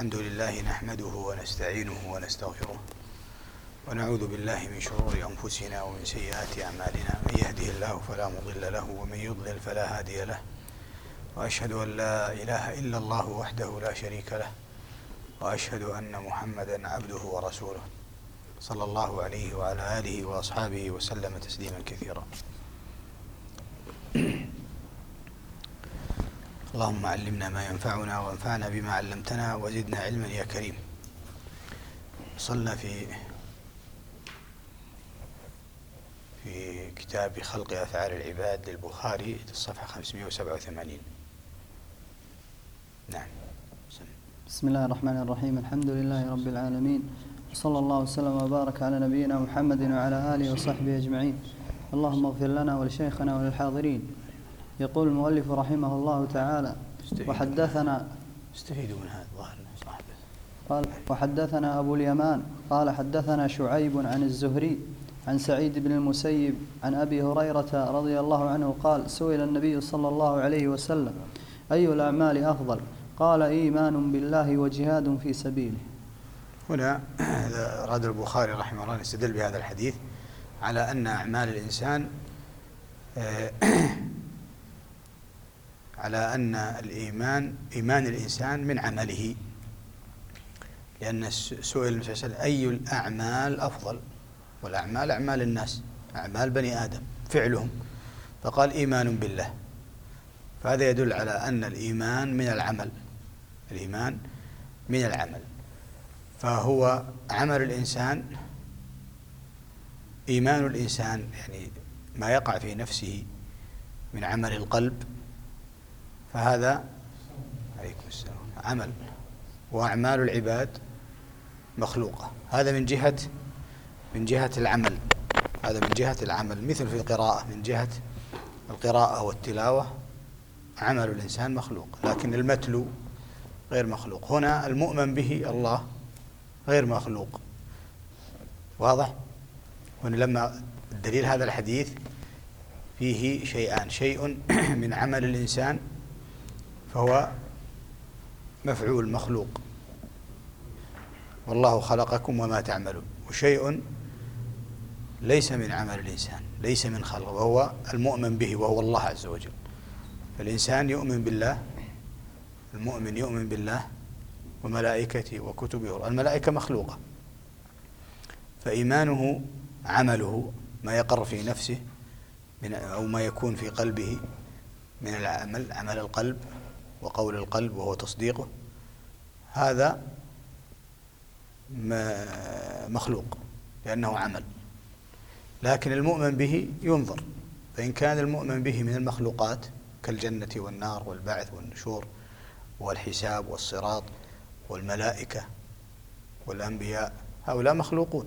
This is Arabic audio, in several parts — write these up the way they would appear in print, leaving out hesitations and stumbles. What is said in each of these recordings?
الحمد لله نحمده ونستعينه ونستغفره ونعوذ بالله من شرور أنفسنا ومن سيئات أعمالنا، من يهده الله فلا مضل له ومن يضلل فلا هادي له، وأشهد أن لا إله إلا الله وحده لا شريك له، وأشهد أن محمدا عبده ورسوله صلى الله عليه وعلى آله وأصحابه وسلم تسليما كثيرا. اللهم علمنا ما ينفعنا وانفعنا بما علمتنا وزدنا علما يا كريم. وصلنا في كتاب خلق أفعال العباد للبخاري الصفحة 587. نعم. بسم الله الرحمن الرحيم. الحمد لله رب العالمين، وصلى الله وسلم وبارك على نبينا محمد وعلى آله وصحبه أجمعين. اللهم اغفر لنا ولشيخنا وللحاضرين. يقول المؤلف رحمه الله تعالى: وحدثنا استفيدوا من هذا ظاهرنا صاحبه. قال: وحدثنا أبو اليمان قال حدثنا شعيب عن الزهري عن سعيد بن المسيب عن أبي هريرة رضي الله عنه قال: سئل النبي صلى الله عليه وسلم: أي الأعمال أفضل؟ قال: إيمان بالله وجهاد في سبيله. هنا أراد البخاري رحمه الله يستدل بهذا الحديث على أن أعمال الإنسان على أن إيمان الإنسان من عمله، لأن سئل النبي صلى الله عليه وسلم: أي الأعمال أفضل؟ والأعمال أعمال الناس، أعمال بني آدم فعلهم، فقال: إيمان بالله. فهذا يدل على أن الإيمان من العمل، الإيمان من العمل، فهو عمل الإنسان، إيمان الإنسان يعني ما يقع في نفسه من عمل القلب، فهذا عليكم السلام عمل، وأعمال العباد مخلوقة. هذا من جهة العمل، هذا من جهة العمل، مثل في القراءة، من جهة القراءة والتلاوة عمل الإنسان مخلوق، لكن المتلو غير مخلوق. هنا المؤمن به الله غير مخلوق، واضح؟ هنا لما الدليل هذا الحديث فيه شيئان: شيء من عمل الإنسان فهو مفعول مخلوق، والله خلقكم وما تعملون، وشيء ليس من عمل الإنسان، ليس من خلق، وهو المؤمن به وهو الله عز وجل. فالإنسان يؤمن بالله، المؤمن يؤمن بالله وملائكته وكتبه. الملائكة مخلوقة، فإيمانه عمله، ما يقر في نفسه أو ما يكون في قلبه من العمل، عمل القلب وقول القلب وهو تصديقه، هذا مخلوق لأنه عمل. لكن المؤمن به ينظر، فإن كان المؤمن به من المخلوقات كالجنة والنار والبعث والنشور والحساب والصراط والملائكة والأنبياء، هؤلاء مخلوقون.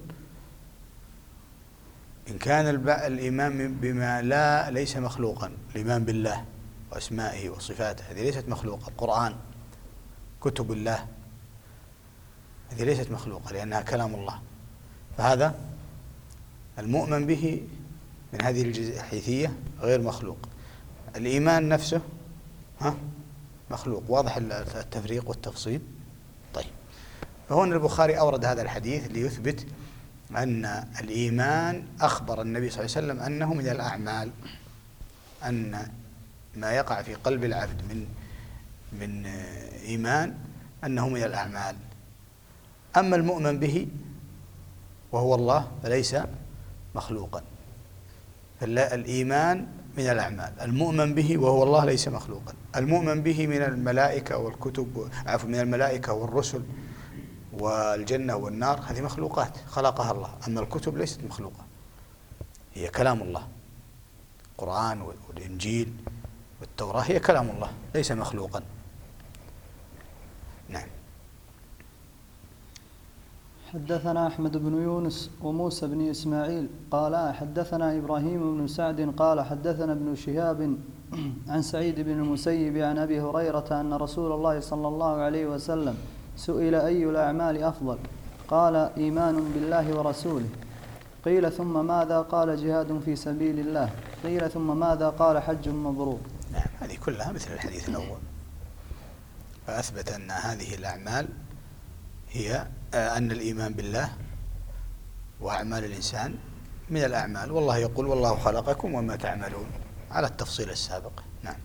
إن كان الإيمان بما ليس مخلوقا، الإيمان بالله وأسمائه وصفاته، هذه ليست مخلوقة. القرآن، كتب الله، هذه ليست مخلوقة لأنها كلام الله، فهذا المؤمن به من هذه الحيثية غير مخلوق. الإيمان نفسه مخلوق. واضح التفريق والتفصيل؟ طيب، فهنا البخاري أورد هذا الحديث ليثبت أن الإيمان أخبر النبي صلى الله عليه وسلم أنه من الأعمال، أن ما يقع في قلب العبد من إيمان أنه من الأعمال. أما المؤمن به وهو الله فليس مخلوقا، فالإيمان من الأعمال. المؤمن به وهو الله ليس مخلوقا. المؤمن به من الملائكة والكتب، عفوا، من الملائكة والرسل والجنة والنار، هذه مخلوقات خلقها الله. أما الكتب ليست مخلوقة، هي كلام الله. القرآن والإنجيل والتوراة هي كلام الله، ليس مخلوقا. نعم. حدثنا أحمد بن يونس وموسى بن إسماعيل قال حدثنا إبراهيم بن سعد قال حدثنا ابن شهاب عن سعيد بن المسيب عن أبي هريرة أن رسول الله صلى الله عليه وسلم سئل: أي الأعمال أفضل؟ قال: إيمان بالله ورسوله. قيل: ثم ماذا؟ قال: جهاد في سبيل الله. قيل: ثم ماذا؟ قال: حج مبرور. نعم، هذه كلها مثل الحديث الأول، فأثبت أن هذه الأعمال هي أن الإيمان بالله وأعمال الإنسان من الأعمال، والله يقول والله خلقكم وما تعملون على التفصيل السابق. نعم.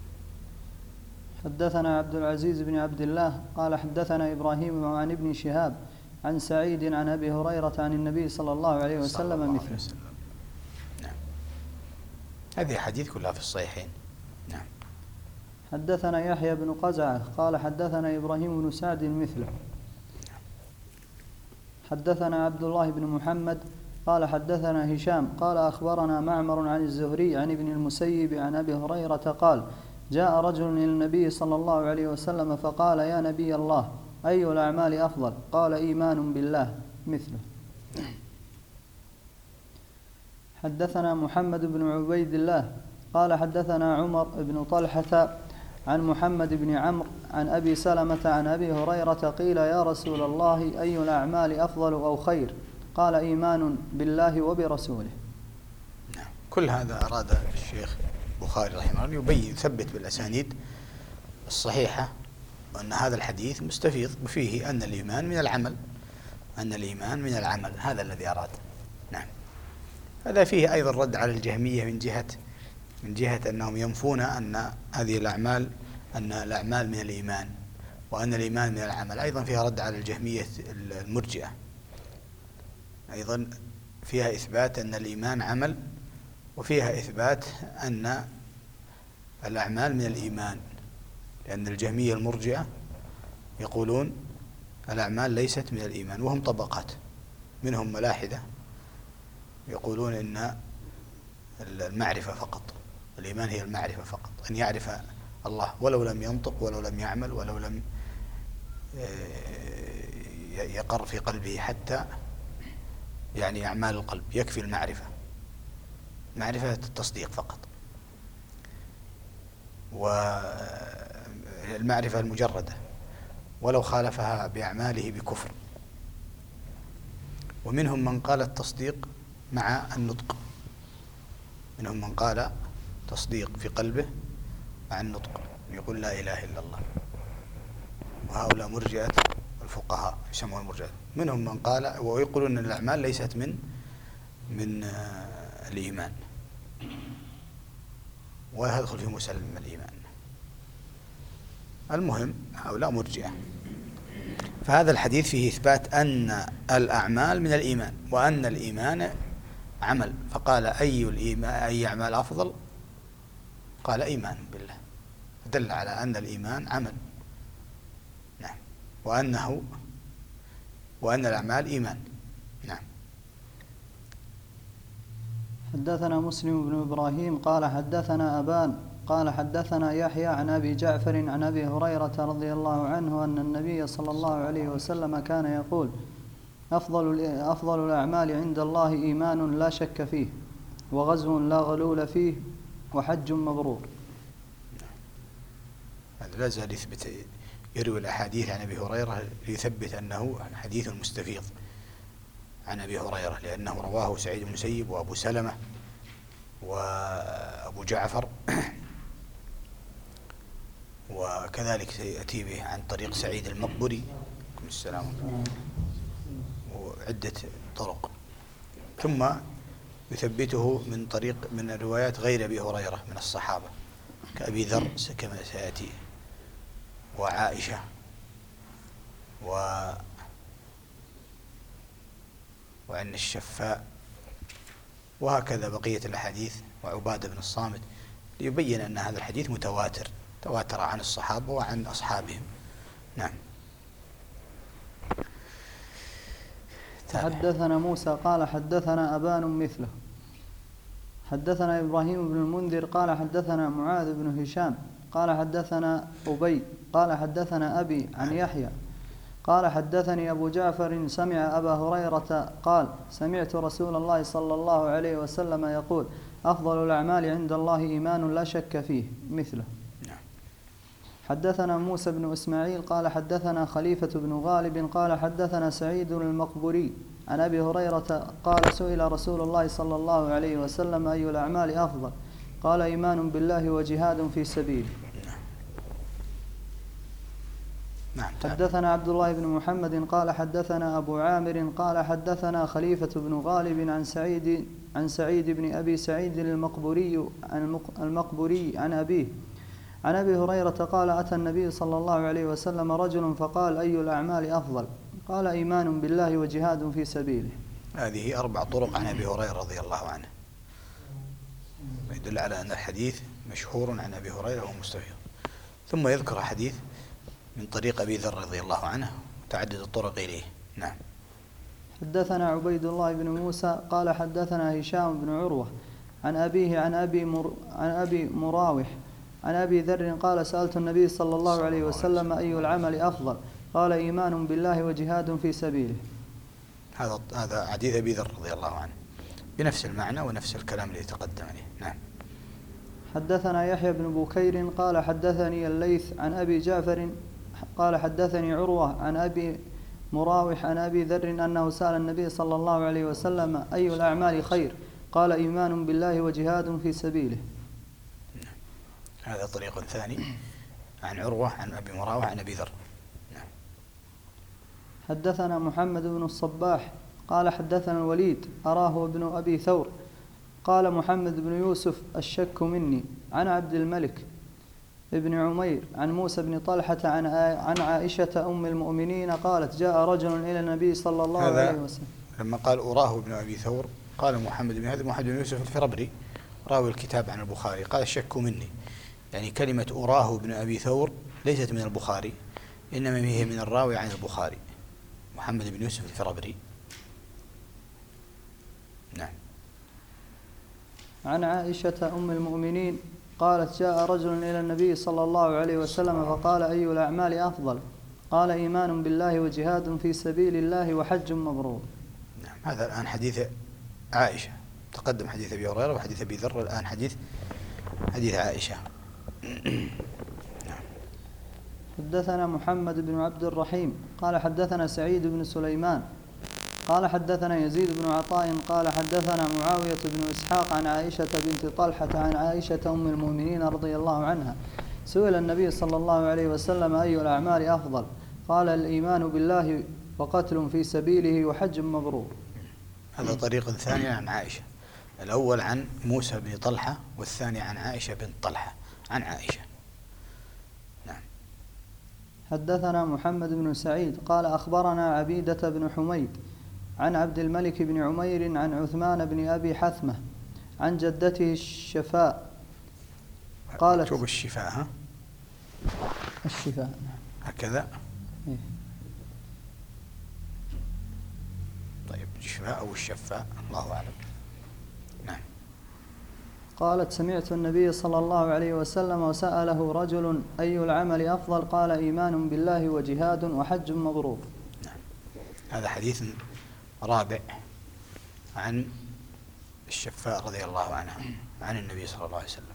حدثنا عبد العزيز بن عبد الله قال حدثنا إبراهيم عن ابن شهاب عن سعيد عن أبي هريرة عن النبي صلى الله عليه وسلم مثله. نعم. هذه حديث كلها في الصحيحين. نعم. حدثنا يحيى بن قزعة قال حدثنا إبراهيم بن سعد مثله. حدثنا عبد الله بن محمد قال حدثنا هشام قال أخبرنا معمر عن الزهري عن ابن المسيب عن أبي هريرة قال جاء رجل إلى النبي صلى الله عليه وسلم فقال يا نبي الله أي الأعمال أفضل؟ قال إيمان بالله مثله. حدثنا محمد بن عبيد الله قال حدثنا عمر بن طلحة عن محمد بن عمرو عن أبي سلمة عن أبي هريرة قيل يا رسول الله أي الأعمال أفضل أو خير؟ قال إيمان بالله وبرسوله. نعم. كل هذا أراد الشيخ البخاري رحمه الله يبين يثبت بالأسانيد الصحيحة وأن هذا الحديث مستفيض فيه أن الإيمان من العمل، أن الإيمان من العمل، هذا الذي أراد. نعم. هذا فيه أيضا رد على الجهمية من جهة أنهم ينفون أن هذه الأعمال، أن الأعمال من الإيمان وأن الإيمان من العمل. أيضا فيها رد على الجهمية المرجئة، أيضا فيها إثبات أن الإيمان عمل، وفيها إثبات أن الأعمال من الإيمان، لأن الجهمية المرجئة يقولون الأعمال ليست من الإيمان، وهم طبقات، منهم ملاحدة يقولون إن المعرفة فقط، الإيمان هي المعرفة فقط، أن يعرف الله ولو لم ينطق ولو لم يعمل ولو لم يقر في قلبه حتى يعني أعمال القلب، يكفي المعرفة، معرفة التصديق فقط، والمعرفة المجردة ولو خالفها بأعماله بكفر. ومنهم من قال التصديق مع النطق، منهم من قال تصديق في قلبه مع النطق، يقول لا إله إلا الله، وهؤلاء مرجئة الفقهاء يسمون المرجئة. منهم من قال ويقولون أن الأعمال ليست من الإيمان، ولا يدخل في مسلم الإيمان. المهم هؤلاء مرجئة. فهذا الحديث فيه إثبات أن الأعمال من الإيمان وأن الإيمان عمل، فقال أي أعمال أفضل؟ قال إيمان بالله، دل على أن الإيمان عمل. نعم. وأن الأعمال إيمان. نعم. حدثنا مسلم بن إبراهيم قال حدثنا أبان قال حدثنا يحيى عن أبي جعفر عن أبي هريرة رضي الله عنه أن النبي صلى الله عليه وسلم كان يقول أفضل الأعمال عند الله إيمان لا شك فيه، وغزو لا غلول فيه، وحج مبرور. هذا لا زال يروي الأحاديث عن أبي هريرة ليثبت أنه حديث مستفيض عن أبي هريرة، لأنه رواه سعيد بن المسيب وأبو سلمة وأبو جعفر، وكذلك سيأتي به عن طريق سعيد المقبري السلام، وعدة طرق، ثم يثبته من روايات غير أبي هريرة من الصحابة كأبي ذر كما سيأتي، وعائشة، وعن الشفاء، وهكذا بقية الأحاديث، وعبادة بن الصامت، ليبين أن هذا الحديث تواتر عن الصحابة وعن أصحابهم. نعم. حدثنا موسى قال حدثنا أبان مثله. حدثنا إبراهيم بن المنذر قال حدثنا معاذ بن هشام قال حدثنا أبي قال حدثنا أبي عن يحيى قال حدثني أبو جعفر سمع أبا هريرة قال سمعت رسول الله صلى الله عليه وسلم يقول أفضل الأعمال عند الله إيمان لا شك فيه مثله. حدثنا موسى بن إسماعيل قال حدثنا خليفة بن غالب قال حدثنا سعيد المقبري عن أبي هريرة قال سئل رسول الله صلى الله عليه وسلم أي الأعمال أفضل؟ قال إيمان بالله وجهاد في سبيله. نعم. حدثنا عبد الله بن محمد قال حدثنا أبو عامر قال حدثنا خليفة بن غالب عن سعيد بن أبي سعيد المقبوري عن أبيه عن أبي هريرة قال أتى النبي صلى الله عليه وسلم رجل فقال أي الأعمال أفضل؟ قال إيمان بالله وجهاد في سبيله. هذه 4 طرق عن أبي هريرة رضي الله عنه، يدل على أن الحديث مشهور عن أبي هريرة ومستفيض. ثم يذكر حديث من طريق أبي ذر رضي الله عنه وتعدد الطرق إليه. نعم. حدثنا عبيد الله بن موسى قال حدثنا هشام بن عروة عن أبيه عن أبي مراوح عن أبي ذر قال سألت النبي صلى الله عليه وسلم أي العمل أفضل؟ قال إيمان بالله وجهاد في سبيله. هذا حديث أبي ذر رضي الله عنه بنفس المعنى ونفس الكلام الذي تقدم عليه. نعم. حدثنا يحيى بن بكير قال حدثني الليث عن أبي جعفر قال حدثني عروة عن أبي مراوح عن أبي ذر أنه سأل النبي صلى الله عليه وسلم أي الأعمال خير؟ قال إيمان بالله وجهاد في سبيله. هذا طريق ثاني عن عروة عن أبي مراوح عن أبي ذر. نعم. حدثنا محمد بن الصباح قال حدثنا الوليد أراه ابن أبي ثور قال محمد بن يوسف الشك مني عن عبد الملك ابن عمير عن موسى بن طلحة عن عائشة أم المؤمنين قالت جاء رجل إلى النبي صلى الله عليه وسلم. لما قال أراه ابن أبي ثور قال محمد بن يوسف الفربري راوي الكتاب عن البخاري قال الشك مني، يعني كلمة أراه ابن أبي ثور ليست من البخاري، إنما هي من الراوي عن البخاري محمد بن يوسف الفربري. نعم. عن عائشة أم المؤمنين قالت جاء رجل إلى النبي صلى الله عليه وسلم فقال أي الأعمال أفضل؟ قال إيمان بالله وجهاد في سبيل الله وحج مبرور. نعم. هذا الآن حديث عائشة، تقدم حديث أبي هريرة وحديث أبي ذر، الآن حديث عائشة. حدثنا محمد بن عبد الرحيم قال حدثنا سعيد بن سليمان قال حدثنا يزيد بن عطاء قال حدثنا معاوية بن إسحاق عن عائشة بنت طلحة عن عائشة أم المؤمنين رضي الله عنها سئل النبي صلى الله عليه وسلم أي الأعمال أفضل؟ قال الإيمان بالله وقتل في سبيله وحج مبرور. هذا طريق ثاني عن عائشة، الأول عن موسى بن طلحة والثاني عن عائشة بنت طلحة عن عائشة. نعم. حدثنا محمد بن سعيد قال أخبرنا عبيدة بن حميد عن عبد الملك بن عمير عن عثمان بن أبي حثمة عن جدته الشفاء قالت شوف الشفاء، ها؟ الشفاء هكذا. إيه؟ طيب الشفاء أو الشفاء الله أعلم. نعم. قالت سمعت النبي صلى الله عليه وسلم وسأله رجل أي العمل أفضل؟ قال إيمان بالله وجهاد وحج مبرور. نعم. هذا حديث رابع عن الشفاء رضي الله عنها عن النبي صلى الله عليه وسلم.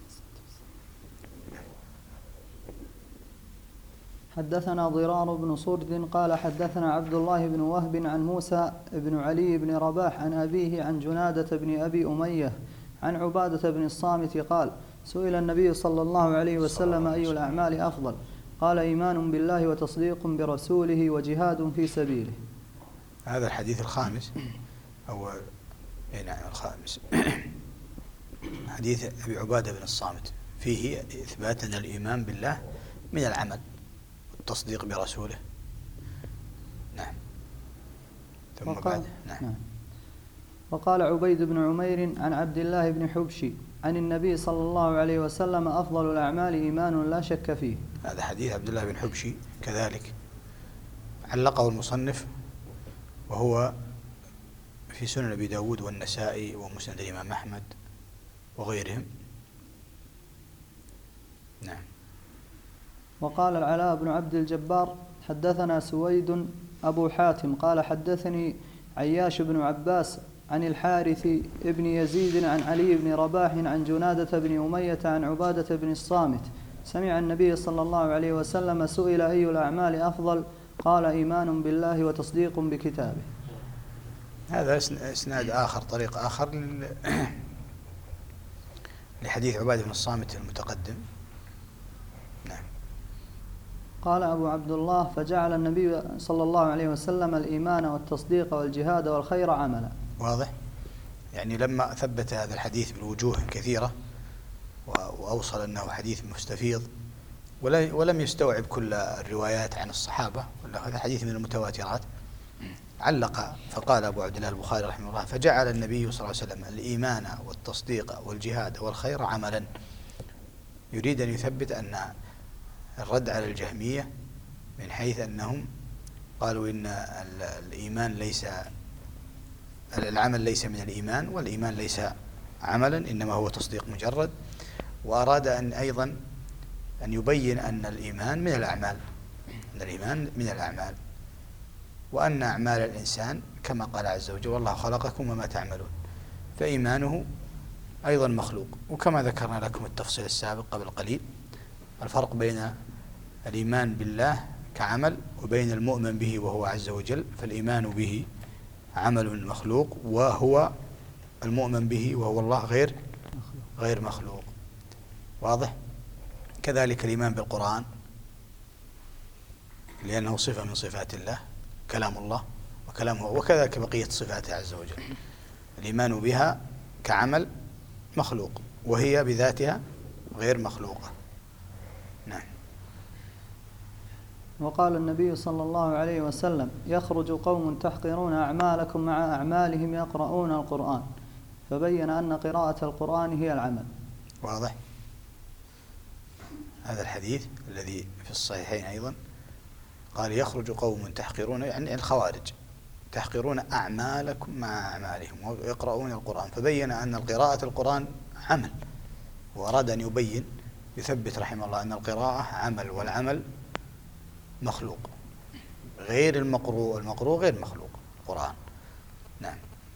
حدثنا ضرار بن صرد قال حدثنا عبد الله بن وهب عن موسى بن علي بن رباح عن أبيه عن جنادة بن أبي أمية عن عبادة بن الصامت قال سئل النبي صلى الله عليه وسلم أي الأعمال أفضل؟ قال إيمان بالله وتصديق برسوله وجهاد في سبيله. هذا الحديث الخامس أو نعم الخامس حديث أبي عبادة بن الصامت فيه إثبات أن الإيمان بالله من العمل والتصديق برسوله. نعم. ثم بعد نعم. وقال عبيد بن عمير عن عبد الله بن حبشي عن النبي صلى الله عليه وسلم أفضل الأعمال إيمان لا شك فيه. هذا حديث عبد الله بن حبشي كذلك علقه المصنف وهو في سنن أبي داود والنسائي ومسند الإمام أحمد وغيرهم. نعم. وقال العلاء بن عبد الجبار حدثنا سويد أبو حاتم قال حدثني عياش بن عباس عن الحارث بن يزيد عن علي بن رباح عن جنادة بن أمية عن عبادة بن الصامت سمع النبي صلى الله عليه وسلم سئل أي الأعمال أفضل؟ قال إيمان بالله وتصديق بكتابه. هذا إسناد آخر، طريق آخر لحديث عبادة بن الصامت المتقدم. نعم. قال أبو عبد الله: فجعل النبي صلى الله عليه وسلم الإيمان والتصديق والجهاد والخير عملا. واضح؟ يعني لما ثبت هذا الحديث بالوجوه كثيرة وأوصل أنه حديث مستفيض ولم يستوعب كل الروايات عن الصحابة، هذا حديث من المتواترات، علق فقال أبو عبد الله البخاري رحمه الله: فجعل النبي صلى الله عليه وسلم الإيمان والتصديق والجهاد والخير عملا. يريد أن يثبت أن الرد على الجهمية من حيث أنهم قالوا إن الإيمان ليس، العمل ليس من الإيمان، والإيمان ليس عملا إنما هو تصديق مجرد. وأراد أن أيضا أن يبين أن الإيمان من الأعمال، أن الإيمان من الأعمال، وأن أعمال الإنسان كما قال عز وجل: والله خلقكم وما تعملون، فإيمانه أيضا مخلوق. وكما ذكرنا لكم التفصيل السابق قبل قليل، الفرق بين الإيمان بالله كعمل وبين المؤمن به وهو عز وجل، فالإيمان به عمل مخلوق، وهو المؤمن به وهو الله غير مخلوق. واضح؟ كذلك الإيمان بالقرآن، لأنه صفة من صفات الله، كلام الله وكلامه، وكذلك بقية صفاته عز وجل. الإيمان بها كعمل مخلوق، وهي بذاتها غير مخلوقة. نعم. وقال النبي صلى الله عليه وسلم: يخرج قوم تحقرون أعمالكم مع أعمالهم يقرؤون القرآن، فبين أن قراءة القرآن هي العمل. واضح؟ هذا الحديث الذي في الصحيحين أيضا قال: يخرج قوم تحقرون، يعني الخوارج، تحقرون أعمالكم مع أعمالهم ويقرؤون القرآن، فبين أن قراءة القرآن عمل. وأراد أن يبين، يثبت رحمه الله أن القراءة عمل، والعمل مخلوق غير المقروء، المقروء غير مخلوق القرآن. نعم.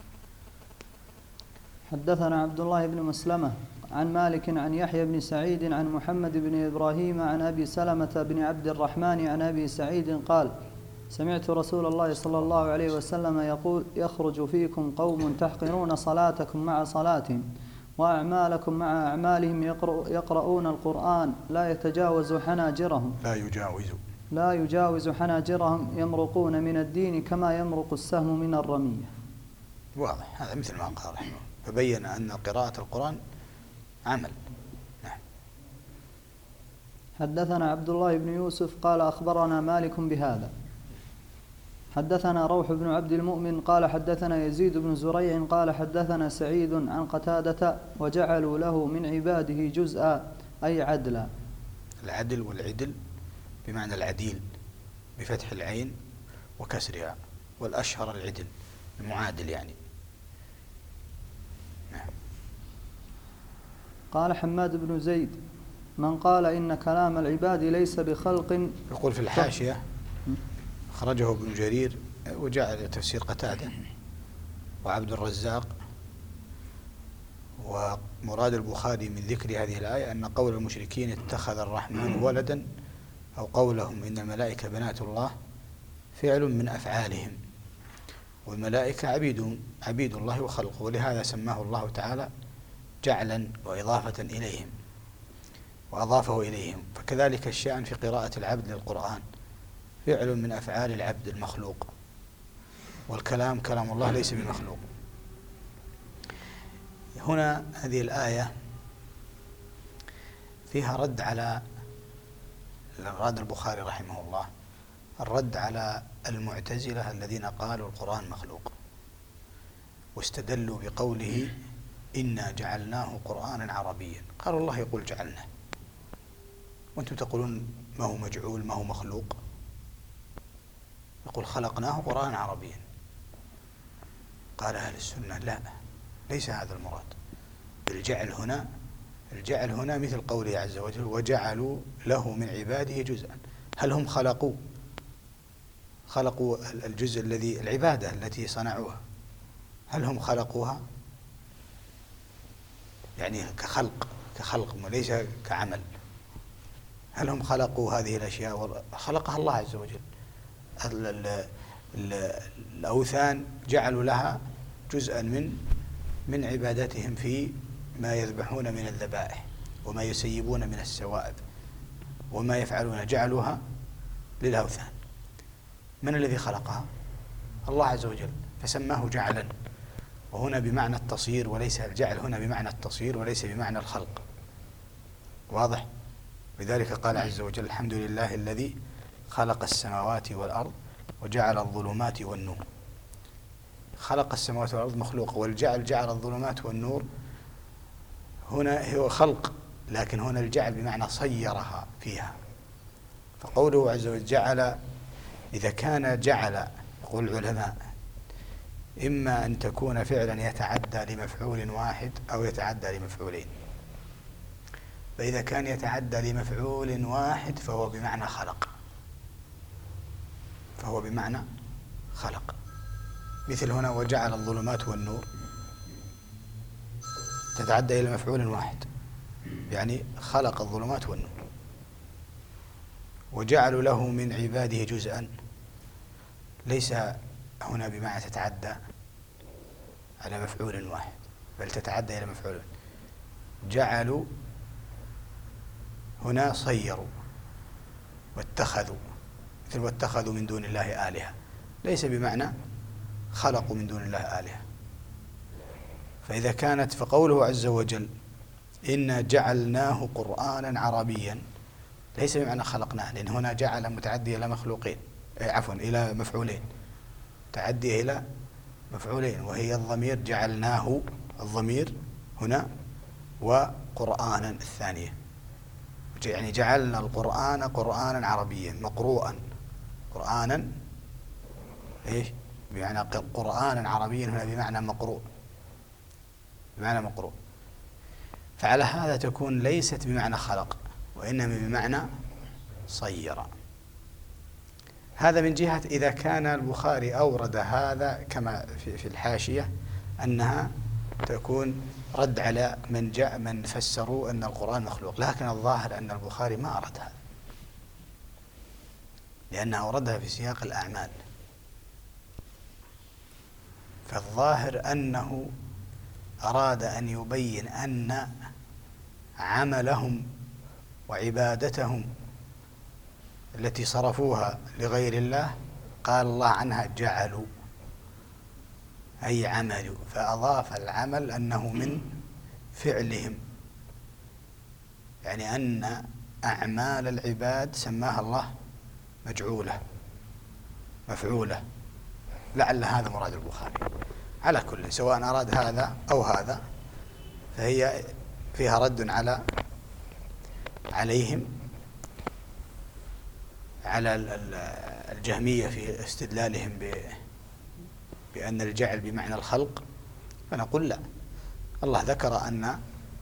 حدثنا عبد الله بن مسلمة عن مالك عن يحيى بن سعيد عن محمد بن إبراهيم عن أبي سلمة بن عبد الرحمن عن أبي سعيد قال: سمعت رسول الله صلى الله عليه وسلم يقول: يخرج فيكم قوم تحقرون صلاتكم مع صلاتهم وأعمالكم مع أعمالهم يقرؤون القرآن لا يتجاوز حناجرهم، لا يجاوز حناجرهم، يمرقون من الدين كما يمرق السهم من الرمية. واضح، هذا مثل ما قال رحمه، فبين أن قراءة القرآن عمل. نعم. حدثنا عبد الله بن يوسف قال: أخبرنا مالك بهذا. حدثنا روح بن عبد المؤمن قال: حدثنا يزيد بن زريع قال: حدثنا سعيد عن قتادة: وجعلوا له من عباده جزءا، أي عدلا. العدل والعدل بمعنى العديل بفتح العين وكسرها، والأشهر العدل المعادل يعني. نعم. قال حماد بن زيد: من قال إن كلام العباد ليس بخلق، يقول في الحاشية خرجه ابن جرير وجعل تفسير قتادة وعبد الرزاق، ومراد البخاري من ذكر هذه الآية أن قول المشركين اتخذ الرحمن ولدا، أو قولهم إن الملائكة بنات الله، فعل من أفعالهم، والملائكة عبيد الله وخلقه، ولهذا سماه الله تعالى جعلا وإضافة إليهم، وأضافه إليهم. فكذلك الشأن في قراءة العبد للقرآن، فعل من أفعال العبد المخلوق، والكلام كلام الله ليس بمخلوق. هنا هذه الآية فيها رد على الرد البخاري رحمه الله، الرد على المعتزلة الذين قالوا القرآن مخلوق، واستدلوا بقوله: إنا جعلناه قرآنا عربيا. قالوا الله يقول جعلناه، وأنتم تقولون ما هو مجعول، ما هو مخلوق. يقول خلقناه قرآنا عربيا. قال أهل السنة: لا، ليس هذا المراد. الجعل هنا مثل قوله عز وجل: وجعلوا له من عباده جزءا. هل هم خلقوا الجزء الذي، العبادة التي صنعوها، هل هم خلقوها؟ يعني كخلق وليس كعمل. هل هم خلقوا هذه الأشياء؟ خلقها الله عز وجل. الأوثان جعلوا لها جزءا من عبادتهم في ما يذبحون من الذبائح، وما يسيبون من السوائب، وما يفعلون، جعلوها للأوثان. من الذي خلقها؟ الله عز وجل، فسماه جعلا، وهنا بمعنى التصير، وليس الجعل هنا بمعنى التصير وليس بمعنى الخلق. واضح؟ لذلك قال عز وجل: الحمد لله الذي خلق السماوات والأرض وجعل الظلمات والنور. خلق السماوات والأرض مخلوق، والجعل جعل الظلمات والنور هنا هو خلق، لكن هنا الجعل بمعنى صيرها فيها. فقوله عز وجل جعل، إذا كان جعل، يقول العلماء، إما أن تكون فعلا يتعدى لمفعول واحد أو يتعدى لمفعولين. فإذا كان يتعدى لمفعول واحد فهو بمعنى خلق، فهو بمعنى خلق. مثل هنا وجعل الظلمات والنور، تتعدى إلى مفعول واحد، يعني خلق الظلمات والنور. وجعلوا له من عباده جزءا، ليس هنا بمعنى تتعدى على مفعول واحد، بل تتعدى إلى مفعول. جعلوا هنا صيروا واتخذوا، مثل واتخذوا من دون الله آلهة، ليس بمعنى خلقوا من دون الله آلهة. فإذا كانت، فقوله عز وجل إنا جعلناه قرآنا عربيا، ليس بمعنى خلقناه، لأن هنا جعل متعدي إلى مخلوقين، عفوا إلى مفعولين، تعدي إلى مفعولين، وهي الضمير جعلناه، الضمير هنا، وقرآنا الثانية، يعني جعلنا القرآن قرآنا عربيا مقروءا، قرآنا إيش؟ بمعنى قرآنا عربيا هنا بمعنى مقروء، بمعنى مقروء. فعلى هذا تكون ليست بمعنى خلق، وإنما بمعنى صير. هذا من جهة إذا كان البخاري أورد هذا كما في الحاشية أنها تكون رد على من فسروا أن القرآن مخلوق، لكن الظاهر أن البخاري ما أرد هذا، لأنه أوردها في سياق الأعمال. فالظاهر أنه أراد أن يبين أن عملهم وعبادتهم التي صرفوها لغير الله قال الله عنها جعلوا، أي عملوا، فأضاف العمل أنه من فعلهم، يعني أن أعمال العباد سماها الله مجعولة مفعولة، لعل هذا مراد البخاري. على كل، سواء أراد هذا أو هذا، فهي فيها رد عليهم، على الجهمية في استدلالهم بأن الجعل بمعنى الخلق. فنقول لا، الله ذكر أن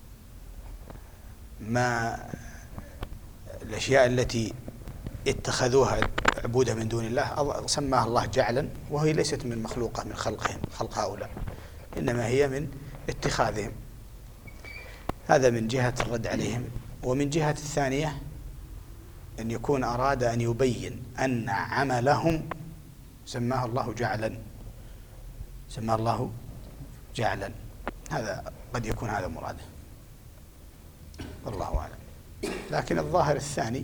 ما الأشياء التي اتخذوها عبودة من دون الله سماها الله جعلا، وهي ليست من مخلوقة من خلقهم، خلق هؤلاء، إنما هي من اتخاذهم. هذا من جهة الرد عليهم. ومن جهة الثانية أن يكون أراد أن يبين أن عملهم سماه الله جعلا، سماه الله جعلا. هذا قد يكون هذا مراده، والله أعلم. لكن الظاهر الثاني.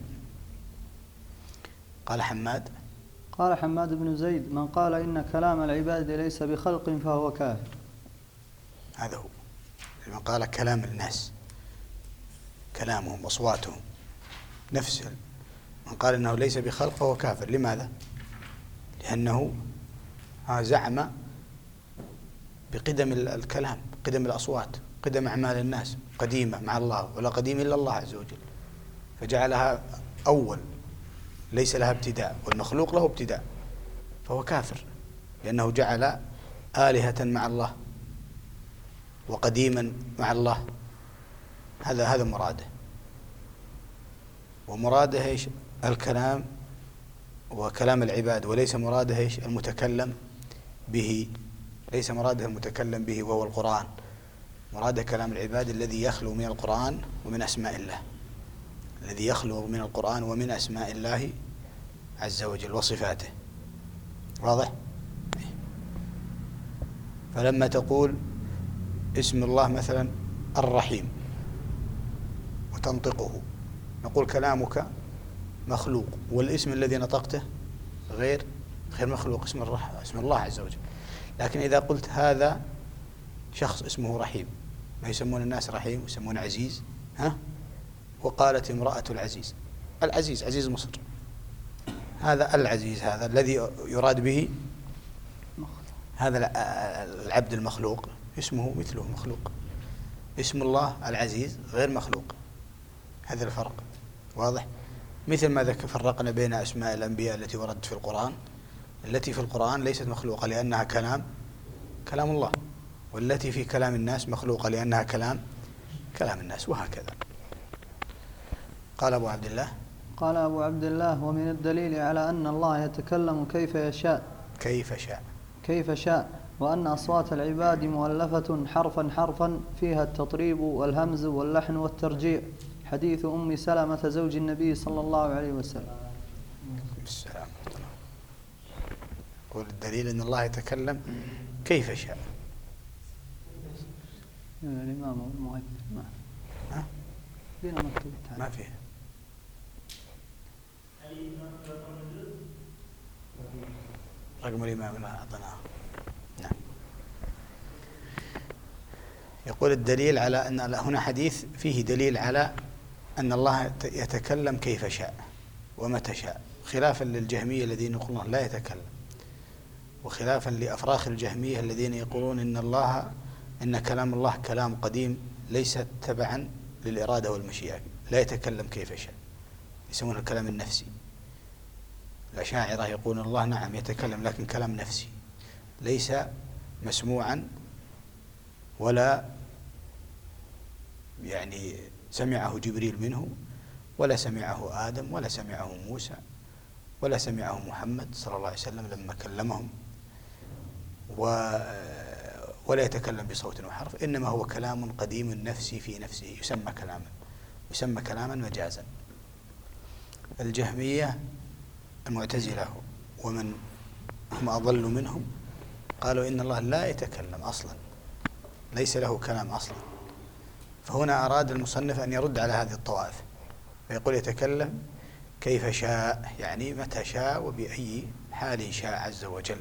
قال حماد بن زيد: من قال إن كلام العباد ليس بخلق فهو كافر. هذا هو من قال كلام الناس، كلامهم أصواتهم نفسه، من قال إنه ليس بخلق فهو كافر. لماذا؟ لأنه زعم بقدم الكلام، قدم الأصوات، قدم أعمال الناس قديمة مع الله، ولا قديم إلا الله عز وجل، فجعلها أول ليس لها ابتداء، والمخلوق له ابتداء، فهو كافر، لأنه جعل آلهة مع الله وقديما مع الله. هذا مراده. ومراده ايش؟ الكلام وكلام العباد، وليس مراده ايش؟ المتكلم به، ليس مراده المتكلم به وهو القرآن، مراده كلام العباد الذي يخلو من القرآن ومن أسماء الله، الذي يخلو من القرآن ومن أسماء الله عز وجل وصفاته. واضح؟ فلما تقول اسم الله مثلا الرحيم وتنطقه، نقول كلامك مخلوق، والاسم الذي نطقته غير مخلوق، اسم الله عز وجل. لكن إذا قلت هذا شخص اسمه رحيم، ما يسمون الناس رحيم ويسمون عزيز، وقالت امرأة العزيز عزيز مصر، هذا العزيز، هذا الذي يراد به هذا العبد المخلوق اسمه مثله مخلوق. اسم الله العزيز غير مخلوق، هذا الفرق واضح. مثل ما فرقنا بين أسماء الأنبياء التي وردت في القرآن، التي في القرآن ليست مخلوقة لأنها كلام الله، والتي في كلام الناس مخلوقة لأنها كلام الناس، وهكذا. قال أبو عبد الله ومن الدليل على أن الله يتكلم كيف شاء وأن أصوات العباد مؤلفة حرفا فيها التطريب والهمز واللحن والترجيع حديث أم سلمة زوج النبي صلى الله عليه وسلم. السلام. يقول الدليل أن الله يتكلم كيف شاء. الإمام المؤذن ما فيه. رقم الإمام أعطناه. نعم. يقول الدليل على أن هنا حديث فيه دليل على أن الله يتكلم كيف شاء ومتى شاء، خلافا للجهمية الذين يقولون لا يتكلم، وخلافا لأفراخ الجهمية الذين يقولون إن كلام الله كلام قديم ليس تبعا للإرادة والمشيئة، لا يتكلم كيف شاء، يسمونه الكلام النفسي. الأشاعرة يقولون الله نعم يتكلم لكن كلام نفسي ليس مسموعا، ولا يعني سمعه جبريل منه، ولا سمعه آدم، ولا سمعه موسى، ولا سمعه محمد صلى الله عليه وسلم لما كلمهم، ولا يتكلم بصوت وحرف، إنما هو كلام قديم نفسي في نفسه، يسمى كلاما مجازا. الجهمية المعتزلة ومن هم أضل منهم قالوا إن الله لا يتكلم أصلا، ليس له كلام أصلا. فهنا أراد المصنف أن يرد على هذه الطوائف فيقول يتكلم كيف شاء، يعني متى شاء وبأي حال شاء عز وجل،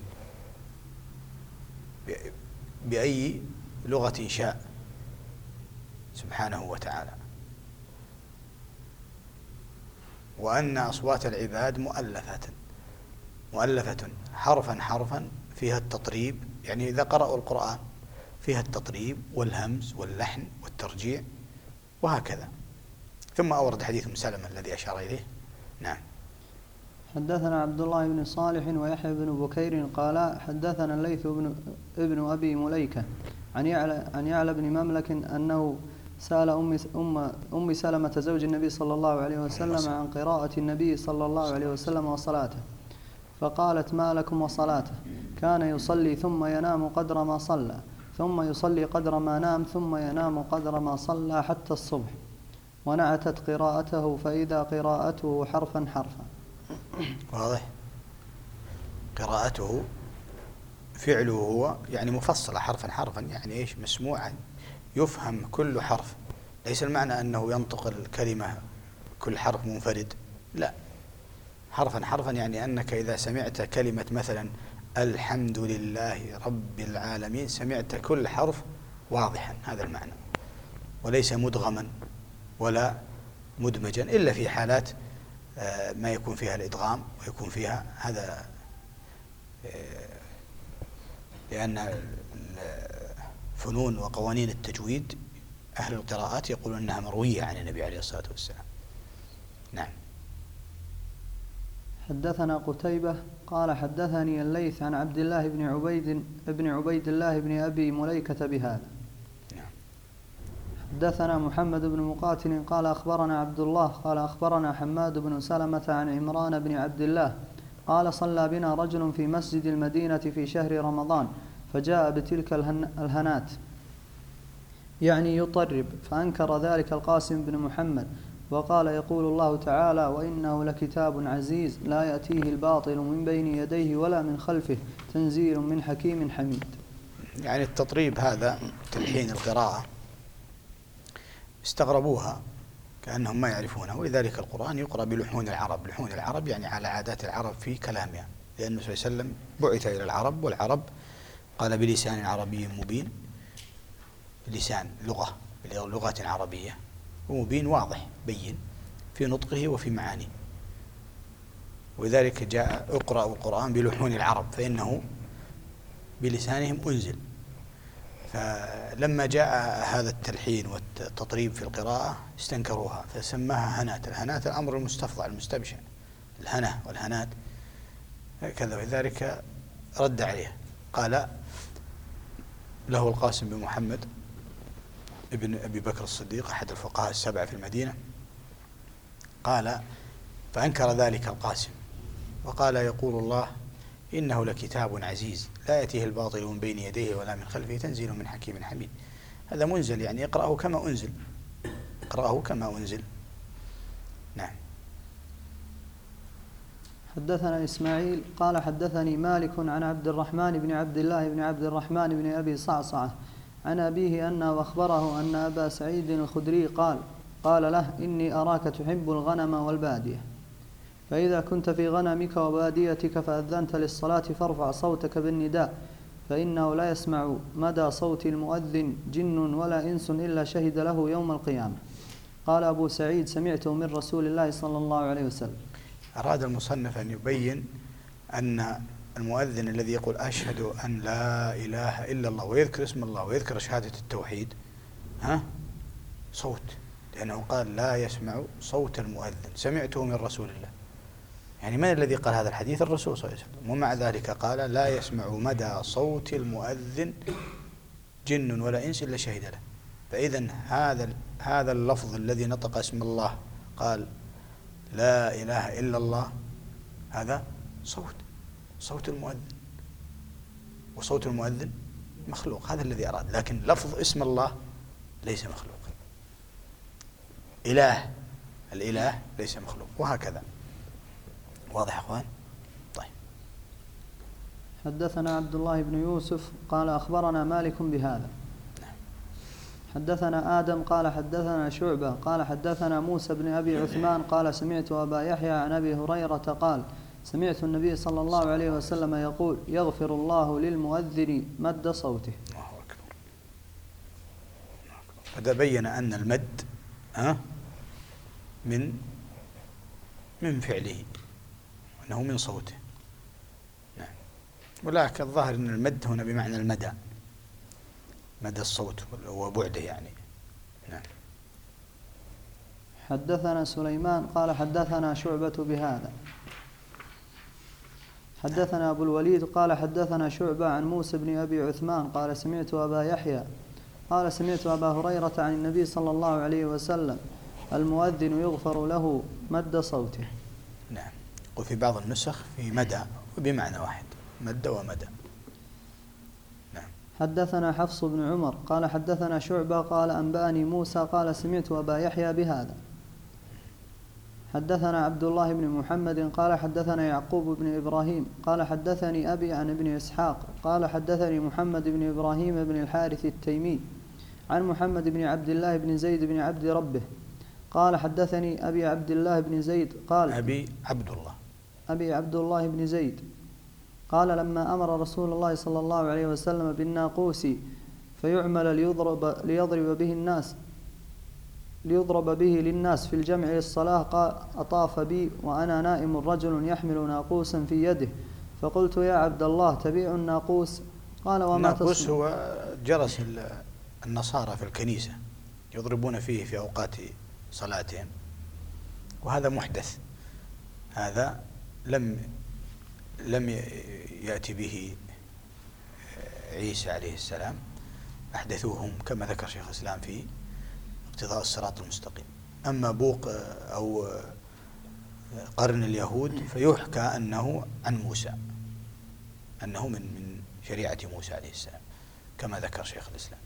بأي لغة شاء سبحانه وتعالى. وأن أصوات العباد مؤلفة حرفا فيها التطريب، يعني إذا قرأوا القرآن فيها التطريب والهمز واللحن والترجيع وهكذا. ثم أورد حديث أم سلمة الذي أشار إليه. نعم. حدثنا عبد الله بن صالح ويحيى بن بكير قال حدثنا الليث ابن أبي مليكة عن يعلى بن مملك أنه سأل أم سلمة زوج النبي صلى الله عليه وسلم عن قراءة النبي صلى الله عليه وسلم وصلاته، فقالت ما لكم وصلاته؟ كان يصلي ثم ينام قدر ما صلى، ثم يصلي قدر ما نام، ثم ينام قدر ما صلى حتى الصبح، ونعتت قراءته فإذا قراءته حرفا. واضح. قراءته فعله هو يعني مفصلة حرفا، يعني إيش؟ مسموعا، يفهم كل حرف، ليس المعنى أنه ينطق الكلمة كل حرف منفرد، لا، حرفا يعني أنك إذا سمعت كلمة مثلا الحمد لله رب العالمين سمعت كل حرف واضحا، هذا المعنى، وليس مدغما ولا مدمجا، إلا في حالات ما يكون فيها الإدغام ويكون فيها هذا، لأن فنون وقوانين التجويد أهل القراءات يقولون أنها مروية عن النبي عليه الصلاة والسلام. نعم. حدثنا قتيبة قال حدثني الليث عن عبد الله بن عبيد الله بن أبي مليكة بهذا. نعم. حدثنا محمد بن مقاتل قال أخبرنا عبد الله قال أخبرنا حماد بن سلمة عن عمران بن عبد الله قال صلى بنا رجل في مسجد المدينة في شهر رمضان فجاء بتلك الهنات، يعني يطرب، فأنكر ذلك القاسم بن محمد وقال يقول الله تعالى وإنه لكتاب عزيز لا يأتيه الباطل من بين يديه ولا من خلفه تنزيل من حكيم حميد. يعني التطريب هذا تلحين القراءة استغربوها كأنهم ما يعرفونه. ولذلك القرآن يقرأ بلحون العرب. لحون العرب يعني على عادات العرب في كلامها، لأنه صلى الله عليه وسلم بعث إلى العرب، والعرب قال بلسان عربي مبين، لسان لغة بلغة عربية ومبين واضح بين في نطقه وفي معانيه. ولذلك جاء اقرأوا القرآن بلحون العرب فإنه بلسانهم أنزل. فلما جاء هذا التلحين والتطريب في القراءة استنكروها فسماها هنات. الهنات الأمر المستفضع المستبشع، الهنا والهنات كذا. ولذلك رد عليه قال له القاسم بن محمد ابن أبي بكر الصديق أحد الفقهاء السبعة في المدينة، قال فأنكر ذلك القاسم وقال يقول الله إنه لكتاب عزيز لا يأتيه الباطل من بين يديه ولا من خلفه تنزيل من حكيم حميد. هذا منزل يعني اقرأه كما أنزل، اقرأه كما أنزل. نعم. حدثنا إسماعيل قال حدثني مالك عن عبد الرحمن بن عبد الله بن عبد الرحمن بن أبي صعصعة عن أبيه أنه أخبره أن أبا سعيد الخدري قال له إني أراك تحب الغنم والبادية، فإذا كنت في غنمك وباديتك فأذنت للصلاة فارفع صوتك بالنداء، فإنه لا يسمع مدى صوت المؤذن جن ولا إنس إلا شهد له يوم القيامة. قال أبو سعيد سمعته من رسول الله صلى الله عليه وسلم. أراد المصنف أن يبين أن المؤذن الذي يقول أشهد أن لا إله إلا الله ويذكر اسم الله ويذكر شهادة التوحيد صوت، لأنه قال لا يسمع صوت المؤذن، سمعته من رسول الله. يعني من الذي قال هذا الحديث؟ الرسول صلى الله عليه وسلم. ومع ذلك قال لا يسمع مدى صوت المؤذن جن ولا إنس إلا شهد له. فإذا هذا اللفظ الذي نطق اسم الله قال لا إله إلا الله، هذا صوت المؤذن، وصوت المؤذن مخلوق، هذا الذي أراد. لكن لفظ اسم الله ليس مخلوق. الإله ليس مخلوق، وهكذا. واضح أخوان؟ طيب. حدثنا عبد الله بن يوسف قال أخبرنا مالك بهذا. حدثنا آدم قال حدثنا شعبة قال حدثنا موسى بن أبي عثمان قال سمعت أبا يحيى عن أبي هريرة قال سمعت النبي صلى الله عليه وسلم يقول يغفر الله للمؤذن مد صوته. الله أكبر. هذا بين أن المد من فعله، أنه من صوته. نعم. ولكن الظاهر أن المد هنا بمعنى المدى، مدى الصوت وبعده يعني. نعم. حدثنا سليمان قال حدثنا شعبة بهذا. حدثنا أبو الوليد قال حدثنا شعبة عن موسى بن أبي عثمان قال سمعت أبا يحيى قال سمعت أبا هريرة عن النبي صلى الله عليه وسلم المؤذن يغفر له مد صوته. نعم. وفي بعض النسخ في مدى وبمعنى واحد، مد ومدى. نعم. حدثنا حفص بن عمر قال حدثنا شعبة قال أنبأني موسى قال سمعت أبا يحيى بهذا. حدثنا عبد الله بن محمد قال حدثنا يعقوب بن إبراهيم قال حدثني أبي عن ابن إسحاق قال حدثني محمد بن إبراهيم بن الحارث التيمي عن محمد بن عبد الله بن زيد بن عبد ربه قال حدثني أبي عبد الله بن زيد قال أبي عبد الله بن زيد قال لما أمر رسول الله صلى الله عليه وسلم بالناقوس فيعمل ليضرب به للناس في الجمع للصلاة قال أطاف بي وأنا نائم رجل يحمل ناقوسا في يده فقلت يا عبد الله تبيع الناقوس؟ قال وما تصنع؟ الناقوس هو جرس النصارى في الكنيسة يضربون فيه في أوقات صلاتهم، وهذا محدث، هذا لم يأتي به عيسى عليه السلام، أحدثوهم كما ذكر شيخ الإسلام في اقتضاء الصراط المستقيم. أما بوق أو قرن اليهود فيحكى أنه عن موسى، أنه من شريعة موسى عليه السلام كما ذكر شيخ الإسلام.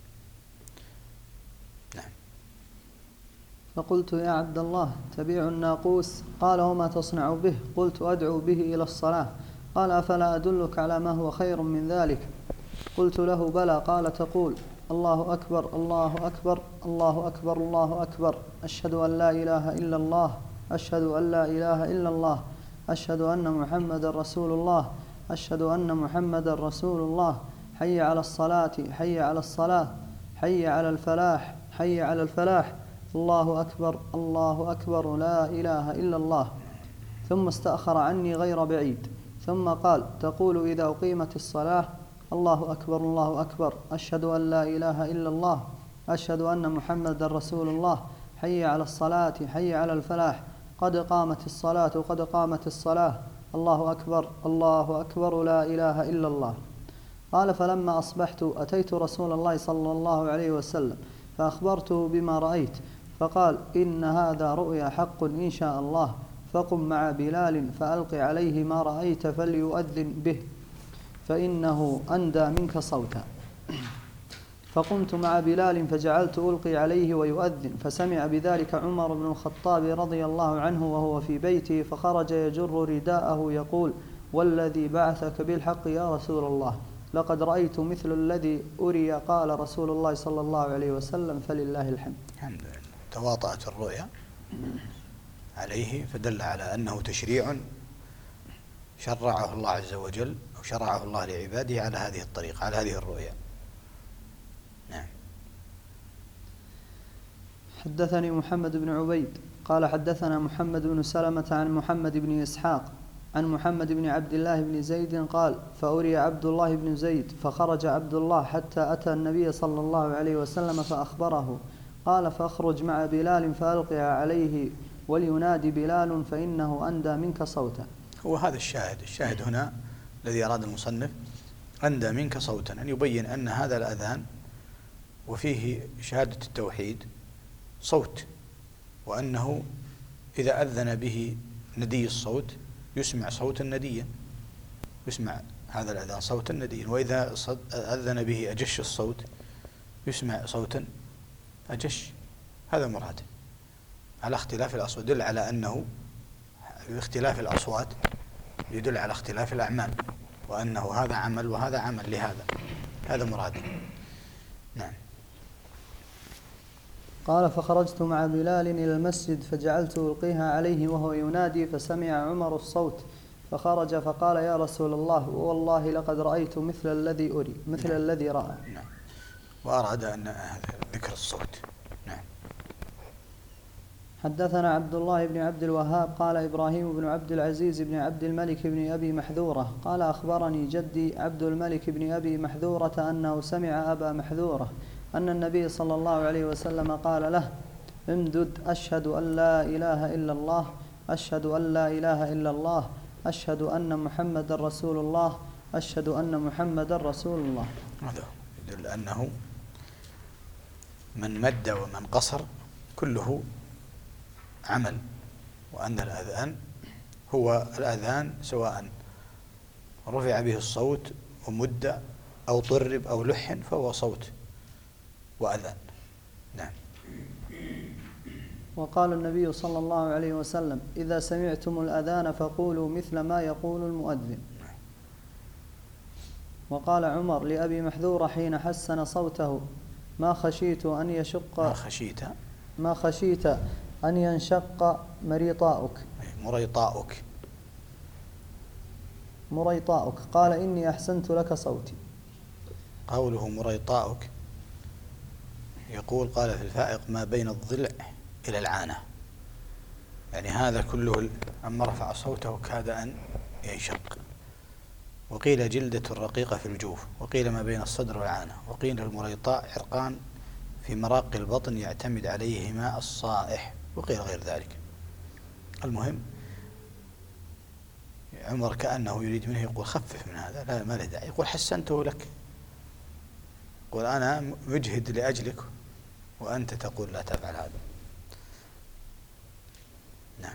نعم. فقلت يا عبد الله تبيع الناقوس؟ قال وما تصنع به؟ قلت أدعو به إلى الصلاة. قال أفلا أدلك على ما هو خير من ذلك؟ قلت له بلى. قال تقول الله أكبر الله أكبر الله أكبر الله أكبر أشهد أن لا إله إلا الله أشهد أن لا إله إلا الله أشهد أن محمدا رسول الله أشهد أن محمدا رسول الله حي على الصلاة حي على الصلاة حي على الفلاح حي على الفلاح الله أكبر لا إله إلا الله. ثم استأخر عني غير بعيد ثم قال تقول إذا أقيمت الصلاة الله أكبر أشهد أن لا إله إلا الله أشهد أن محمدا رسول الله حي على الصلاة حي على الفلاح قد قامت الصلاة الله أكبر لا إله إلا الله. قال فلما أصبحت أتيت رسول الله صلى الله عليه وسلم فأخبرته بما رأيت فقال إن هذا رؤيا حق إن شاء الله فقم مع بلال فألق عليه ما رأيت فليؤذن به فإنه أندى منك صوتا. فقمت مع بلال فجعلت ألقي عليه ويؤذن فسمع بذلك عمر بن الخطاب رضي الله عنه وهو في بيته فخرج يجر رداءه يقول والذي بعثك بالحق يا رسول الله لقد رأيت مثل الذي أري قال رسول الله صلى الله عليه وسلم فلله الحمد. الحمد لله. تواطأت الرؤيا عليه فدل على أنه تشريع شرعه الله عز وجل أو شرعه الله لعباده على هذه الطريقة على هذه الرؤيا. نعم. حدثني محمد بن عبيد قال حدثنا محمد بن سلمة عن محمد بن إسحاق عن محمد بن عبد الله بن زيد قال فأري عبد الله بن زيد فخرج عبد الله حتى أتى النبي صلى الله عليه وسلم فأخبره قال فاخرج مع بلال فألقي عليه ولينادي بلال فإنه أندى منك صوتا. هو هذا الشاهد هنا الذي أراد المصنف أندى منك صوتا أن يبين أن هذا الأذان وفيه شهادة التوحيد صوت وأنه إذا أذن به ندي الصوت يسمع صوتا نديا يسمع هذا الأذان صوتا نديا وإذا أذن به أجش الصوت يسمع صوتا أجش. هذا مراده على اختلاف الأصوات يدل على أنه باختلاف الأصوات يدل على اختلاف الأعمال وأنه هذا عمل وهذا عمل لهذا هذا مراده. نعم. قال فخرجت مع بلال إلى المسجد فجعلت ألقيها عليه وهو ينادي فسمع عمر الصوت فخرج فقال يا رسول الله والله لقد رأيت مثل الذي أري مثل الذي رأى. نعم. وأراد أن ذكر الصوت. نعم. حدثنا عبد الله بن عبد الوهاب قال إبراهيم بن عبد العزيز بن عبد الملك بن أبي محذورة قال أخبرني جدي عبد الملك بن أبي محذورة أنه سمع أبا محذورة أن النبي صلى الله عليه وسلم قال له امدد أشهد أن لا إله إلا الله أشهد أن لا إله إلا الله أشهد أن محمد رسول الله أشهد أن محمد رسول الله. هذا يدل أنه من مد ومن قصر كله عمل وأن الأذان هو الأذان سواء رفع به الصوت ومد أو طرب أو لحن فهو صوت وأذان. نعم. وقال النبي صلى الله عليه وسلم إذا سمعتم الأذان فقولوا مثل ما يقول المؤذن. وقال عمر لأبي محذور حين حسن صوته ما خشيت أن ينشق مريطاؤك قال إني أحسنت لك صوتي. قوله مريطاؤك يقول قال في الفائق ما بين الضلع إلى العانة يعني هذا كله أما رفع صوته كاد أن ينشق. وقيل جلدة رقيقة في الجوف وقيل ما بين الصدر والعانة وقيل المريطاء عرقان في مراقي البطن يعتمد عليهما الصائح وقيل غير ذلك. المهم عمر كأنه يريد منه يقول خفف من هذا لا ما له داعي يقول حسنته لك يقول أنا مجهد لأجلك وأنت تقول لا تفعل هذا. نعم.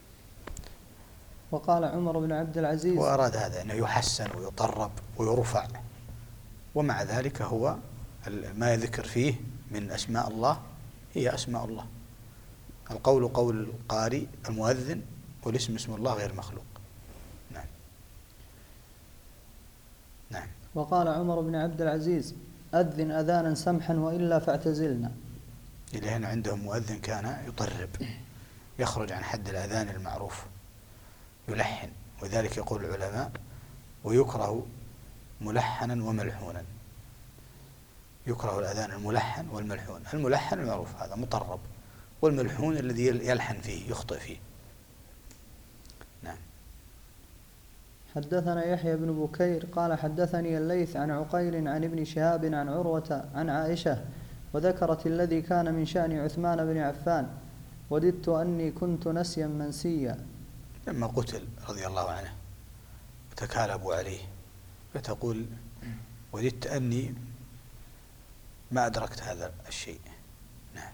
وقال عمر بن عبد العزيز وأراد هذا أنه يحسن ويطرب ويرفع ومع ذلك هو ما يذكر فيه من أسماء الله هي أسماء الله. القول قول القارئ المؤذن والاسم اسم الله غير مخلوق. نعم. نعم. وقال عمر بن عبد العزيز أذن أذانا سمحا وإلا فاعتزلنا. إلى هنا عندهم مؤذن كان يطرب، يخرج عن حد الأذان المعروف، يلحن، وذلك يقول العلماء ويكره ملحنا وملحونا. يكره الأذان الملحن والملحون. الملحن المعروف هذا مطرب، والملحون الذي يلحن فيه يخطئ فيه. نعم. حدثنا يحيى بن بكير قال حدثني الليث عن عقيل عن ابن شهاب عن عروة عن عائشة وذكرت الذي كان من شأن عثمان بن عفان: وددت أني كنت نسيا منسيا. لما قتل رضي الله عنه وتكالبوا عليه، فتقول: وددت أني ما أدركت هذا الشيء. نعم.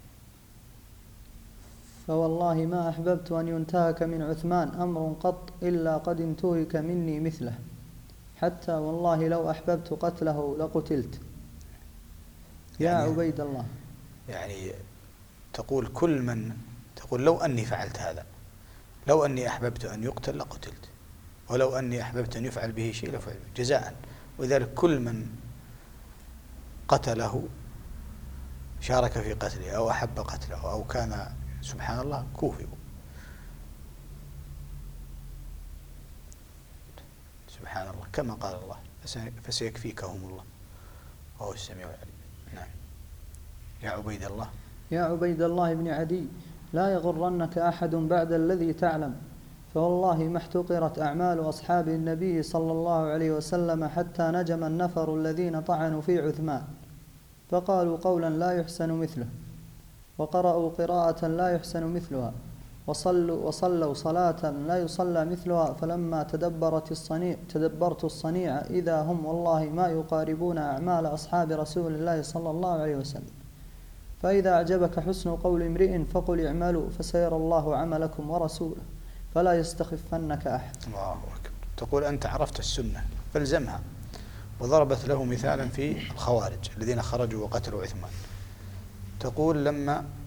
فوالله ما أحببت أن ينتهك من عثمان أمر قط إلا قد انتهك مني مثله، حتى والله لو أحببت قتله لقتلت. يا عبيد الله، يعني تقول تقول لو أني فعلت هذا، لو أني أحببت أن يقتل لقتلت، ولو أني أحببت أن يفعل به شيء لفعل جزاء. ولذلك كل من قتله شارك في قتله أو أحب قتله أو كان سبحان الله كوفئ. سبحان الله، كما قال الله: فسيكفيكهم الله وهو السميع العليم. نعم. يا عبيد الله، يا عبيد الله بن عدي، لا يغرنك أحد بعد الذي تعلم، فوالله ما احتقرت أعمال أصحاب النبي صلى الله عليه وسلم حتى نجم النفر الذين طعنوا في عثمان، فقالوا قولا لا يحسن مثله، وقرأوا قراءة لا يحسن مثلها، وصلوا صلاة لا يصلى مثلها. فلما تدبرت الصنيع إذا هم والله ما يقاربون أعمال أصحاب رسول الله صلى الله عليه وسلم. فإذا أعجبك حسن قول امرئ فقل اعملوا فسيرى الله عملكم ورسوله فلا يستخفنك أحد. الله أكبر. تقول أنت عرفت السنة فالزمها. وضربت له مثالا في الخوارج الذين خرجوا وقتلوا عثمان. تقول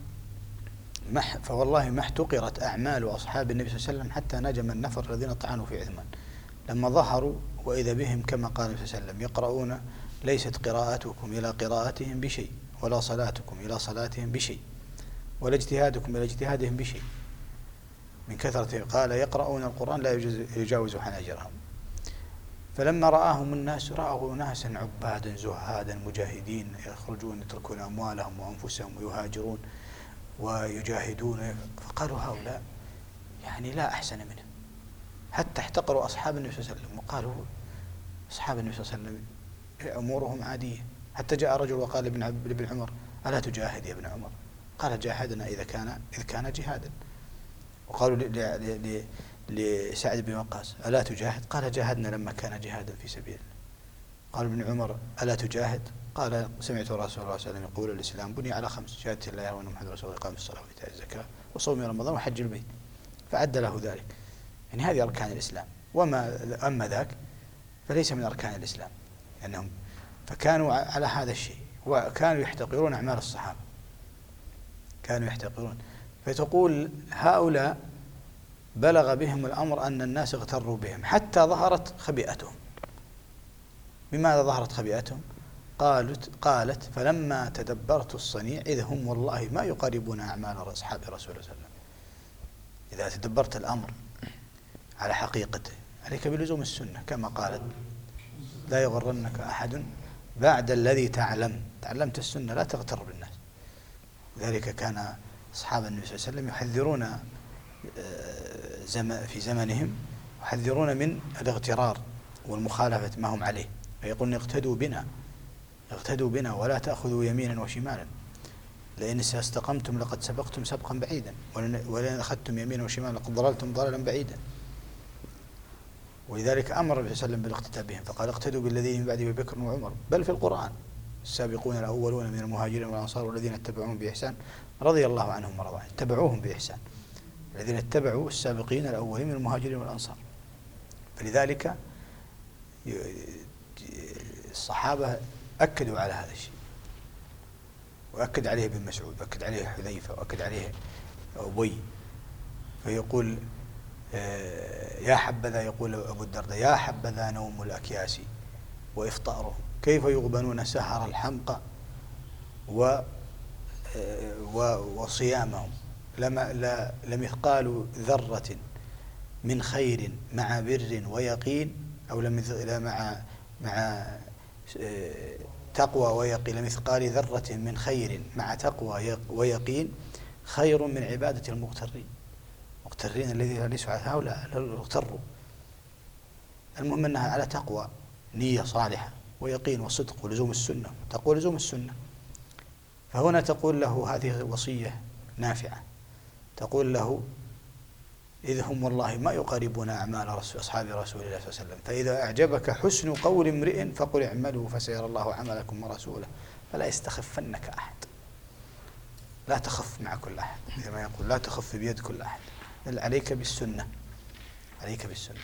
فوالله ما احتقرت أعمال أصحاب النبي صلى الله عليه وسلم حتى نجم النفر الذين طعنوا في عثمان، لما ظهروا وإذا بهم كما قال النبي صلى الله عليه وسلم: يقرؤون ليست قراءتكم إلى قراءتهم بشيء، ولا صلاتكم إلى صلاتهم بشيء، ولا اجتهادكم إلى اجتهادهم بشيء، من كثرة قال يقرؤون القرآن لا يجاوز حناجرهم. فلما رآهم الناس رأوا ناسا عبادا زهادا مجاهدين يخرجون يتركون أموالهم وأنفسهم ويهاجرون ويجاهدون، فقالوا هؤلاء يعني لا أحسن منهم، حتى احتقروا أصحاب النبي صلى الله عليه وسلم وقالوا أصحاب النبي صلى الله عليه وسلم أمورهم عادية. حتى جاء رجل وقال لابن عمر: ألا تجاهد يا ابن عمر؟ قال: جاهدنا إذ كان جهادا. وقالوا لسعد بن وقاص: ألا تجاهد؟ قال: جاهدنا لما كان جهادا في سبيل الله. قال ابن عمر: ألا تجاهد؟ قال: سمعت رسول الله صلى الله عليه وسلم يقول: الإسلام بني على 5: شهادة لا إله إلا الله محمد رسول الله، إقام الصلاة وإيتاء الزكاة وصوم رمضان وحج البيت. فعد له ذلك. يعني هذه أركان الإسلام، أما ذاك فليس من أركان الإسلام، لأنهم فكانوا على هذا الشيء، وكانوا يحتقرون أعمال الصحابة، كانوا يحتقرون. فتقول هؤلاء بلغ بهم الأمر أن الناس اغتروا بهم حتى ظهرت خبيئتهم. بماذا ظهرت خبيئتهم؟ قالت: فلما تدبرت الصنيع إذ هم والله ما يقاربون أعمال أصحاب رسول الله صلى الله عليه وسلم. إذا تدبرت الأمر على حقيقته عليك بلزوم السنة، كما قالت: لا يغرنك أحد بعد الذي تعلمت السنة لا تغتر بالناس. ذلك كان أصحاب النبي صلى الله عليه وسلم يحذرون في زمنهم، يحذرون من الاغترار والمخالفة ما هم عليه، فيقولون: اقتدوا بنا ولا تأخذوا يمينا وشمالا، لئن استقمتم لقد سبقتم سبقا بعيدا، ولئن أخذتم يمينا وشمالا لقد ضللتم ضلالا بعيدا. ولذلك أمر النبي صلى الله عليه وسلم بالاقتداء بهم، فقال: اقتدوا بالذين من بعد أبي بكر وعمر. بل في القرآن: السابقون الأولون من المهاجرين والأنصار والذين اتبعوهم بإحسان رضي الله عنهم ورضوا عنهم. اتبعوهم بإحسان، الذين اتبعوا السابقين الأولين من المهاجرين والأنصار. فلذلك الصحابة أكدوا على هذا الشيء، وأكد عليه ابن مسعود، وأكد عليه حذيفة، وأكد عليه أبي. فيقول يا حبذا، يقول أبو الدرداء: يا حبذا نوم الأكياس وإفطارهم، كيف يغبنون سهر الحمقى وصيامهم لمثقال ذرة من خير مع بر ويقين، أو مع تقوى ويقين، لمثقال ذرة من خير مع تقوى ويقين خير من عبادة المغترين الذين ليسوا على هؤلاء اغتروا. المهم أنها على تقوى، نية صالحة ويقين وصدق ولزوم السنة، تقوى لزوم السنة. فهنا تقول له هذه وصية نافعة، تقول له إذ هم والله ما يقاربون أعمال أصحاب رسول الله صلى الله عليه وسلم، فإذا أعجبك حسن قول امرئ فقل اعملوا فسيرى الله عملكم ورسوله فلا يستخفنك أحد. لا تخف مع كل أحد، كما يقول لا تخف بيد كل أحد، بل عليك بالسنة، عليك بالسنة.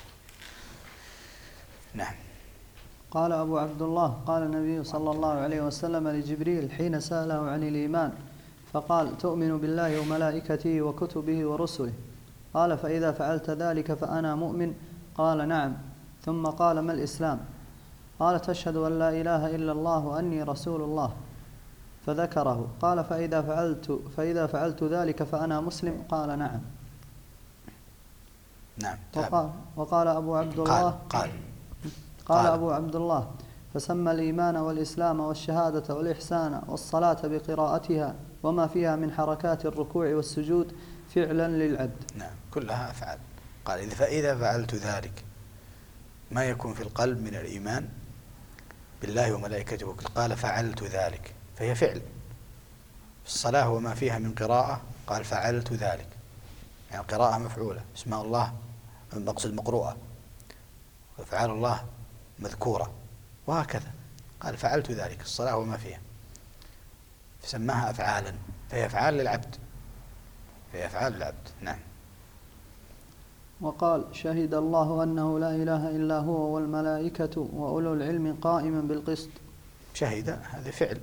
نعم. قال أبو عبد الله قال النبي صلى الله عليه وسلم لجبريل حين سأله عن الإيمان فقال تؤمن بالله وملائكته وكتبه ورسله. قال فإذا فعلت ذلك فأنا مؤمن. قال نعم. ثم قال ما الإسلام؟ قال تشهد أن لا إله إلا الله وأني رسول الله. فذكره. قال فإذا فعلت ذلك فأنا مسلم. قال نعم. نعم. وقال أبو عبد الله قال أبو عبد الله فسمى الإيمان والإسلام والشهادة والإحسان والصلاة بقراءتها وما فيها من حركات الركوع والسجود فعلا للعبد. نعم، كلها أفعال. قال فإذا فعلت ذلك، ما يكون في القلب من الإيمان بالله وملائكته، قال فعلت ذلك، فهي فعل. الصلاة وما فيها من قراءة، قال فعلت ذلك، يعني القراءة مفعولة، اسماء الله مقصد مقروءة، وأفعال الله مذكورة، وهكذا. قال فعلت ذلك، الصلاة وما فيها، فسماها أفعالا، فهي أفعال للعبد، فهي أفعال للعبد. نعم. وقال شهد الله أنه لا إله إلا هو والملائكة وأولو العلم قائما بالقسط. شهد هذا فعل،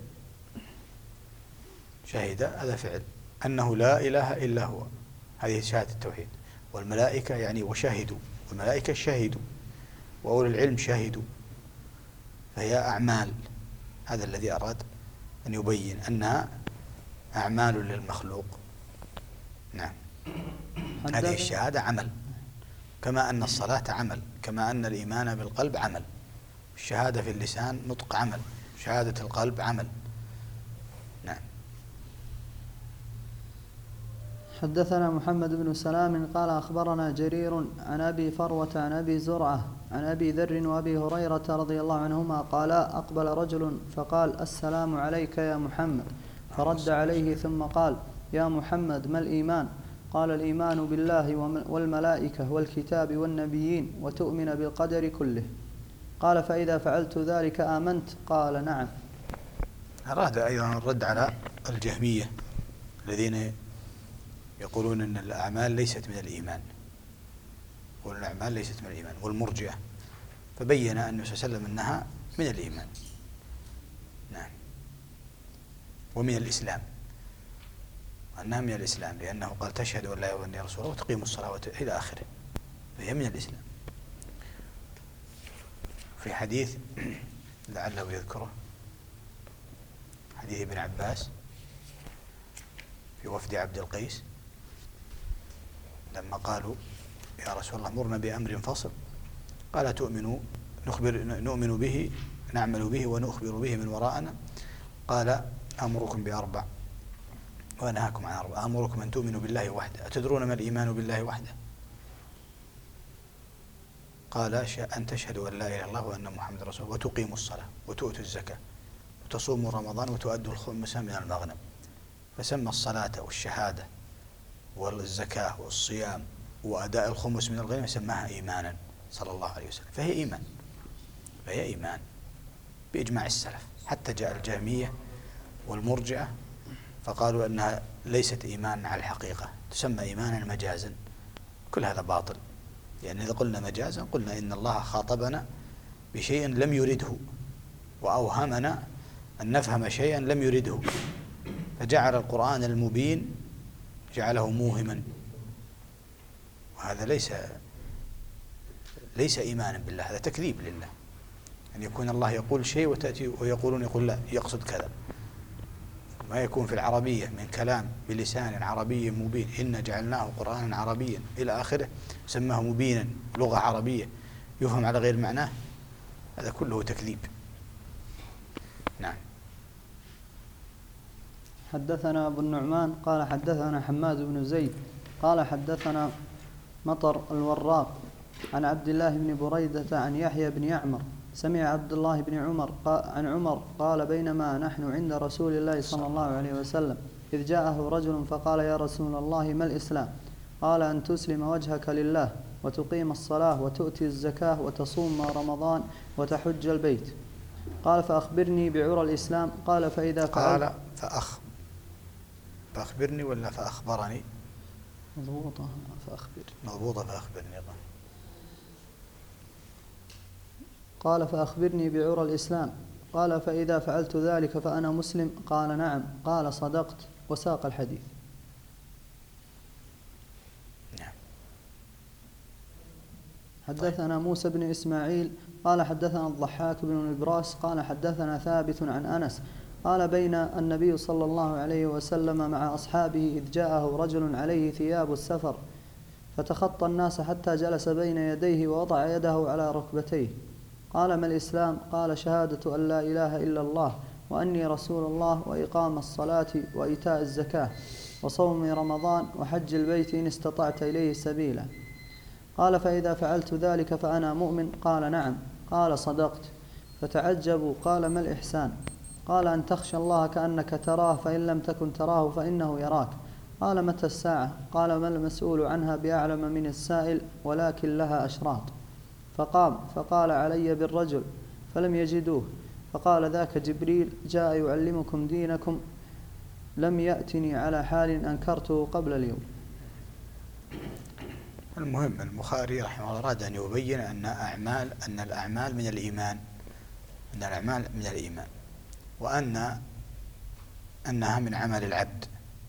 شهد هذا فعل، أنه لا إله إلا هو، هذه شهادة التوحيد. والملائكة يعني وشهدوا، والملائكة شهدوا، وأولو العلم شهدوا، فهي أعمال. هذا الذي أراد أن يبين أنها أعمال للمخلوق. نعم. هذه الشهادة عمل، كما أن الصلاة عمل، كما أن الإيمان بالقلب عمل، الشهادة في اللسان نطق عمل، شهادة القلب عمل. نعم. حدثنا محمد بن سلام قال أخبرنا جرير عن أبي فروة عن أبي زرعة عن أبي ذر وأبي هريرة رضي الله عنهما قالا أقبل رجل فقال السلام عليك يا محمد، فرد عليه ثم قال يا محمد ما الإيمان؟ قال الإيمان بالله والملائكة والكتاب والنبيين وتؤمن بالقدر كله. قال فإذا فعلت ذلك آمنت؟ قال نعم. أراد أيضا الرد على الجهمية الذين يقولون أن الأعمال ليست من الإيمان، والأعمال ليست من الإيمان، والمرجئة، فبين أنه صلى الله عليه وسلم أنها من الإيمان. نعم. ومن الإسلام، أنها من الإسلام، لأنه قال تشهد أن لا إله إلا الله رسوله وتقيم الصلاة إلى آخره، فهي من الإسلام. في حديث لعله يذكره، حديث ابن عباس في وفد عبد القيس لما قالوا يا رسول الله مرنا بأمر فصل، قال نؤمن به نعمل به ونخبر به من وراءنا. قال أمركم بأربع وأنهاكم عن أربع، أمركم أن تؤمنوا بالله وحده. أتدرون ما الإيمان بالله وحده؟ قال أن تشهدوا أن لا إله إلا الله وأن محمد رسول الله وتقيموا الصلاة وتؤتوا الزكاة وتصوموا رمضان وتؤدوا الخمس من المغنم. فسمى الصلاة والشهادة والزكاة والصيام وأداء الخمس من الغنم سماها إيمانا صلى الله عليه وسلم، فهي إيمان، فهي إيمان بإجماع السلف. حتى جاء الجهمية والمرجئة فقالوا أنها ليست إيمان على الحقيقة، تسمى إيمانا مجازا. كل هذا باطل، يعني إذا قلنا مجازا قلنا إن الله خاطبنا بشيء لم يرده، وأوهمنا أن نفهم شيئا لم يرده، فجعل القرآن المبين جعله موهما، وهذا ليس إيمانا بالله، هذا تكذيب لله. أن يكون الله يقول شيء وتأتي ويقولون يقول لا يقصد كذا. ما يكون في العربية من كلام بلسان عربي مبين، إنا جعلناه قرآنا عربيا إلى آخره، سماه مبينا لغة عربية يفهم على غير معناه، هذا كله تكذيب. نعم. حدثنا أبو النعمان قال حدثنا حماد بن زيد قال حدثنا مطر الوراق عن عبد الله بن بريدة عن يحيى بن يعمر سمع عبد الله بن عن عمر قال بينما نحن عند رسول الله صلى الله عليه وسلم إذ جاءه رجل فقال يا رسول الله ما الإسلام؟ قال أن تسلم وجهك لله وتقيم الصلاة وتؤتي الزكاة وتصوم رمضان وتحج البيت. قال فأخبرني بعرى الإسلام. قال فإذا قال فأخبرني ولا فأخبرني؟ مضبوطة فأخبرني. مضبوطة فأخبرني. قال فأخبرني بعرى الإسلام. قال فإذا فعلت ذلك فأنا مسلم. قال نعم. قال صدقت، وساق الحديث. نعم. حدثنا موسى بن إسماعيل قال حدثنا الضحاك بن البراس قال حدثنا ثابت عن أنس قال بين النبي صلى الله عليه وسلم مع أصحابه إذ جاءه رجل عليه ثياب السفر فتخطى الناس حتى جلس بين يديه ووضع يده على ركبتيه. قال ما الإسلام؟ قال شهادة أن لا إله إلا الله وأني رسول الله وإقام الصلاة وإيتاء الزكاة وصوم رمضان وحج البيت إن استطعت إليه سبيلا. قال فإذا فعلت ذلك فأنا مؤمن. قال نعم. قال صدقت. فتعجبوا. قال ما الإحسان؟ قال أن تخشى الله كأنك تراه فإن لم تكن تراه فإنه يراك. قال متى الساعة؟ قال ما المسؤول عنها بأعلم من السائل ولكن لها أشراط. فقام فقال علي بالرجل فلم يجدوه، فقال ذاك جبريل جاء يعلمكم دينكم لم يأتني على حال أنكرته قبل اليوم. المهم البخاري رحمه الله أراد أن يبين أن الأعمال من الإيمان، أن الأعمال من الإيمان، وأنها من عمل العبد،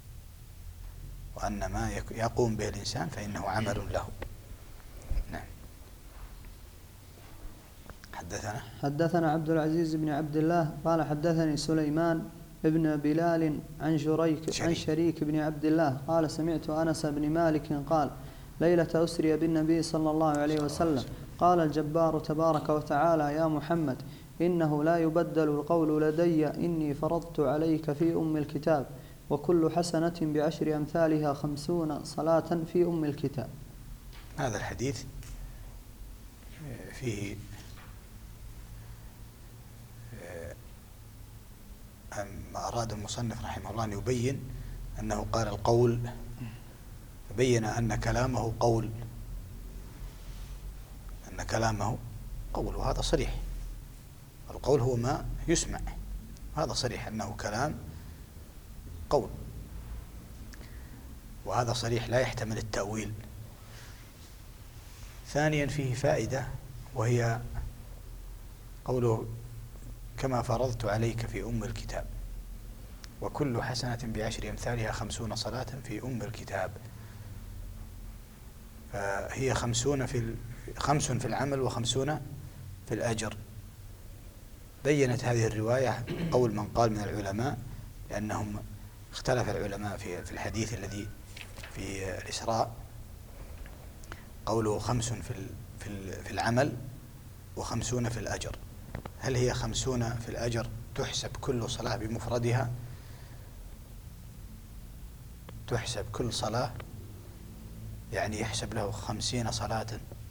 وأن ما يقوم به الإنسان فإنه عمل له. نعم. حدثنا عبد العزيز بن عبد الله قال حدثني سليمان ابن بلال عن شريك بن عبد الله قال سمعت أنس بن مالك قال ليلة أسري بالنبي صلى الله عليه وسلم قال الجبار تبارك وتعالى يا محمد إنه لا يبدل القول لدي إني فرضت عليك في أم الكتاب وكل حسنة بعشر أمثالها 50 صلاة في أم الكتاب. هذا الحديث فيه ما أراد المصنف رحمه الله أن يبين أنه قال القول، فبين أن كلامه قول، وهذا صريح. القول هو ما يسمع، هذا صريح أنه كلام قول، وهذا صريح لا يحتمل التأويل. ثانيا فيه فائدة وهي قوله كما فرضت عليك في أم الكتاب وكل حسنة بعشر أمثالها 50 صلاة في أم الكتاب، فهي 5 في العمل و50 في الأجر. بيّنت هذه الرواية قول من قال من العلماء، لأنهم اختلف العلماء في الحديث الذي في الإسراء، قوله 5 في العمل و50 في الأجر. هل هي 50 في الأجر تحسب كل صلاة بمفردها، تحسب كل صلاة يعني يحسب له 50 صلاة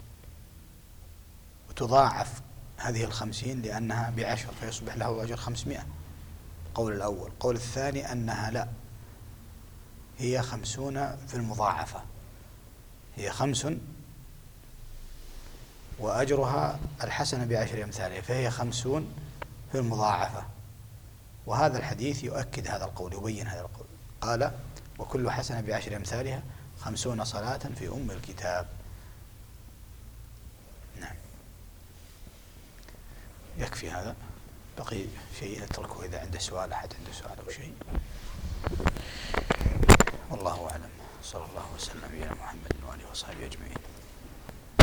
وتضاعف هذه 50 لأنها ب10 فيصبح له أجر 500؟ قول الأول. قول الثاني أنها لا، هي 50 في المضاعفة، هي 5 وأجرها الحسنة بعشر أمثالها، فهي 50 في المضاعفة. وهذا الحديث يؤكد هذا القول، يبين هذا القول. قال وكل حسنة بعشر أمثالها 50 صلاة في أم الكتاب. نعم. يكفي هذا، بقي شيء نتركه إذا عنده سؤال، أحد عنده سؤال أو شيء. والله أعلم. صلى الله وسلم على نبينا محمد وآله وصحبه أجمعين.